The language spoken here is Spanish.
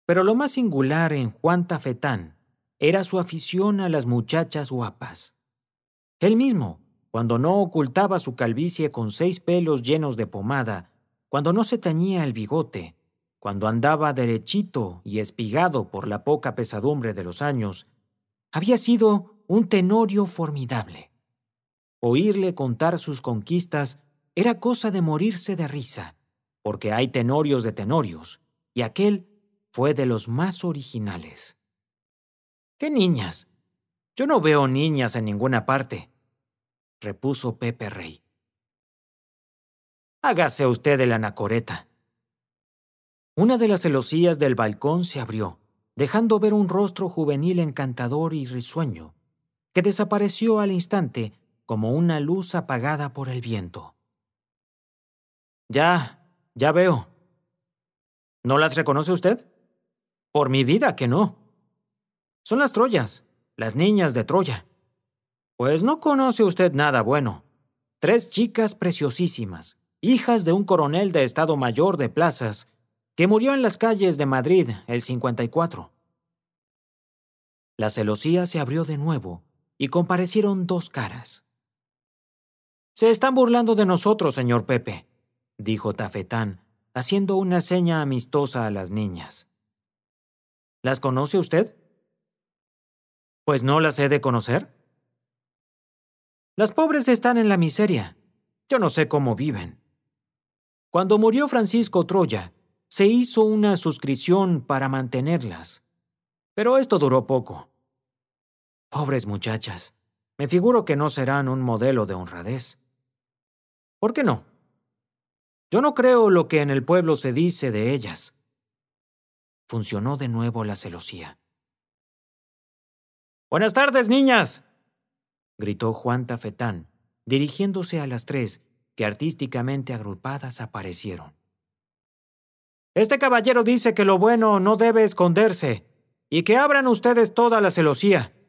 Pero lo más singular en Juan Tafetán era su afición a las muchachas guapas. Él mismo, cuando no ocultaba su calvicie con 6 pelos llenos de pomada, cuando no se teñía el bigote, cuando andaba derechito y espigado por la poca pesadumbre de los años, había sido un tenorio formidable. Oírle contar sus conquistas era cosa de morirse de risa, porque hay tenorios de tenorios, y aquel fue de los más originales. —¿Qué niñas? Yo no veo niñas en ninguna parte —repuso Pepe Rey. —Hágase usted el anacoreta. Una de las celosías del balcón se abrió, dejando ver un rostro juvenil encantador y risueño, que desapareció al instante como una luz apagada por el viento. Ya veo. ¿No las reconoce usted? Por mi vida que no. Son las Troyas, las niñas de Troya. Pues no conoce usted nada bueno. 3 chicas preciosísimas, hijas de un coronel de Estado Mayor de Plazas, que murió en las calles de Madrid el 54. La celosía se abrió de nuevo y comparecieron 2 caras. «Se están burlando de nosotros, señor Pepe», dijo Tafetán, haciendo una seña amistosa a las niñas. «¿Las conoce usted?» «Pues no las he de conocer». «Las pobres están en la miseria. Yo no sé cómo viven. Cuando murió Francisco Troya, se hizo una suscripción para mantenerlas. Pero esto duró poco. Pobres muchachas, me figuro que no serán un modelo de honradez. ¿Por qué no? Yo no creo lo que en el pueblo se dice de ellas». Funcionó de nuevo la celosía. «Buenas tardes, niñas», gritó Juan Tafetán, dirigiéndose a las 3, que artísticamente agrupadas aparecieron. «Este caballero dice que lo bueno no debe esconderse, y que abran ustedes toda la celosía.